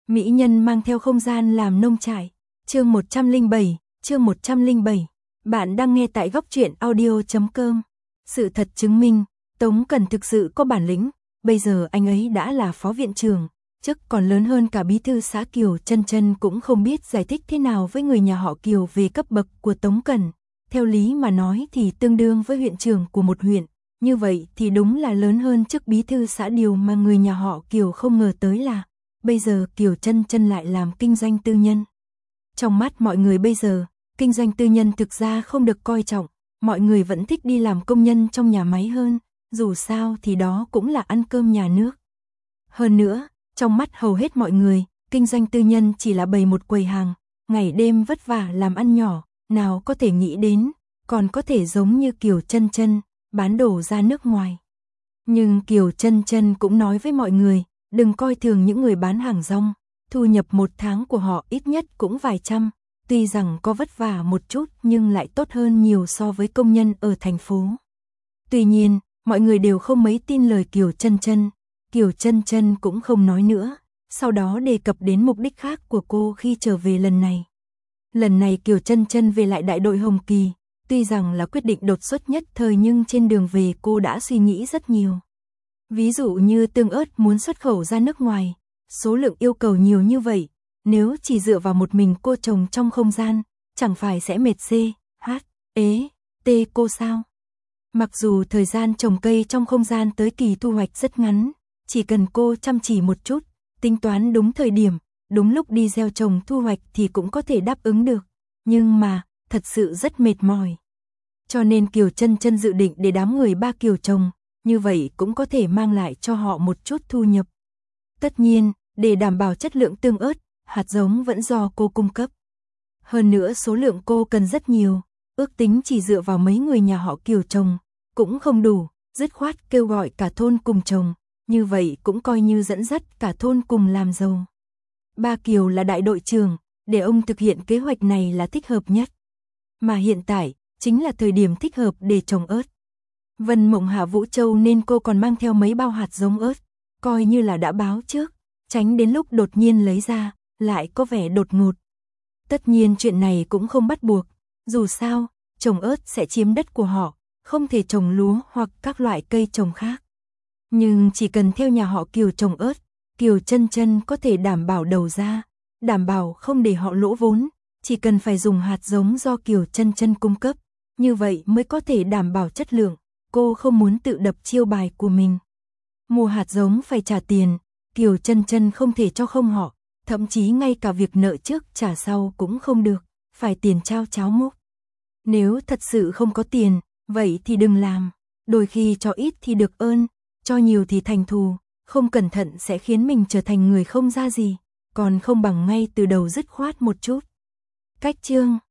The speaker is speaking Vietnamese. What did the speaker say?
Mỹ nhân mang theo không gian làm nông trại. Chương 107. Bạn đang nghe tại góc truyện audio.com. Sự thật chứng minh, Tống Cẩn thực sự có bản lĩnh, bây giờ anh ấy đã là phó viện trưởng, chức còn lớn hơn cả bí thư xã Kiều. Chân Chân cũng không biết giải thích thế nào với người nhà họ Kiều về cấp bậc của Tống Cẩn. Theo lý mà nói thì tương đương với huyện trưởng của một huyện, như vậy thì đúng là lớn hơn chức bí thư xã. Điều mà người nhà họ Kiều không ngờ tới là bây giờ Kiều Chân Chân lại làm kinh doanh tư nhân. Trong mắt mọi người bây giờ, kinh doanh tư nhân thực ra không được coi trọng, mọi người vẫn thích đi làm công nhân trong nhà máy hơn, dù sao thì đó cũng là ăn cơm nhà nước. Hơn nữa, trong mắt hầu hết mọi người, kinh doanh tư nhân chỉ là bày một quầy hàng, ngày đêm vất vả làm ăn nhỏ, nào có thể nghĩ đến, còn có thể giống như Kiều Chân Chân, bán đồ ra nước ngoài. Nhưng Kiều Chân Chân cũng nói với mọi người, đừng coi thường những người bán hàng rong, thu nhập một tháng của họ ít nhất cũng vài trăm, tuy rằng có vất vả một chút nhưng lại tốt hơn nhiều so với công nhân ở thành phố. Tuy nhiên, mọi người đều không mấy tin lời Kiều Chân Chân. Kiều Chân Chân cũng không nói nữa, sau đó đề cập đến mục đích khác của cô khi trở về lần này. Lần này Kiều Chân Chân về lại đại đội Hồng Kỳ, tuy rằng là quyết định đột xuất nhất thời nhưng trên đường về cô đã suy nghĩ rất nhiều. Ví dụ như tương ớt muốn xuất khẩu ra nước ngoài, số lượng yêu cầu nhiều như vậy, nếu chỉ dựa vào một mình cô trồng trong không gian, chẳng phải sẽ mệt cô sao? Mặc dù thời gian trồng cây trong không gian tới kỳ thu hoạch rất ngắn, chỉ cần cô chăm chỉ một chút, tính toán đúng thời điểm, đúng lúc đi gieo trồng thu hoạch thì cũng có thể đáp ứng được, nhưng mà, thật sự rất mệt mỏi. Cho nên Kiều Chân Chân dự định để đám người ba Kiều trồng, như vậy cũng có thể mang lại cho họ một chút thu nhập. Tất nhiên, để đảm bảo chất lượng tương ớt, hạt giống vẫn do cô cung cấp. Hơn nữa số lượng cô cần rất nhiều, ước tính chỉ dựa vào mấy người nhà họ Kiều trồng, cũng không đủ, dứt khoát kêu gọi cả thôn cùng trồng, như vậy cũng coi như dẫn dắt cả thôn cùng làm giàu. Ba Kiều là đại đội trưởng, để ông thực hiện kế hoạch này là thích hợp nhất. Mà hiện tại, chính là thời điểm thích hợp để trồng ớt. Vân Mộng hạ Vũ Châu nên cô còn mang theo mấy bao hạt giống ớt, coi như là đã báo trước, tránh đến lúc đột nhiên lấy ra, lại có vẻ đột ngột. Tất nhiên chuyện này cũng không bắt buộc, dù sao, trồng ớt sẽ chiếm đất của họ, không thể trồng lúa hoặc các loại cây trồng khác. Nhưng chỉ cần theo nhà họ Kiều trồng ớt, Kiều Chân Chân có thể đảm bảo đầu ra, đảm bảo không để họ lỗ vốn, chỉ cần phải dùng hạt giống do Kiều Chân Chân cung cấp, như vậy mới có thể đảm bảo chất lượng, cô không muốn tự đập chiêu bài của mình. Mua hạt giống phải trả tiền, Kiều Chân Chân không thể cho không họ, thậm chí ngay cả việc nợ trước trả sau cũng không được, phải tiền trao cháo múc. Nếu thật sự không có tiền, vậy thì đừng làm, đôi khi cho ít thì được ơn, cho nhiều thì thành thù, không cẩn thận sẽ khiến mình trở thành người không ra gì, còn không bằng ngay từ đầu dứt khoát một chút. Cách chương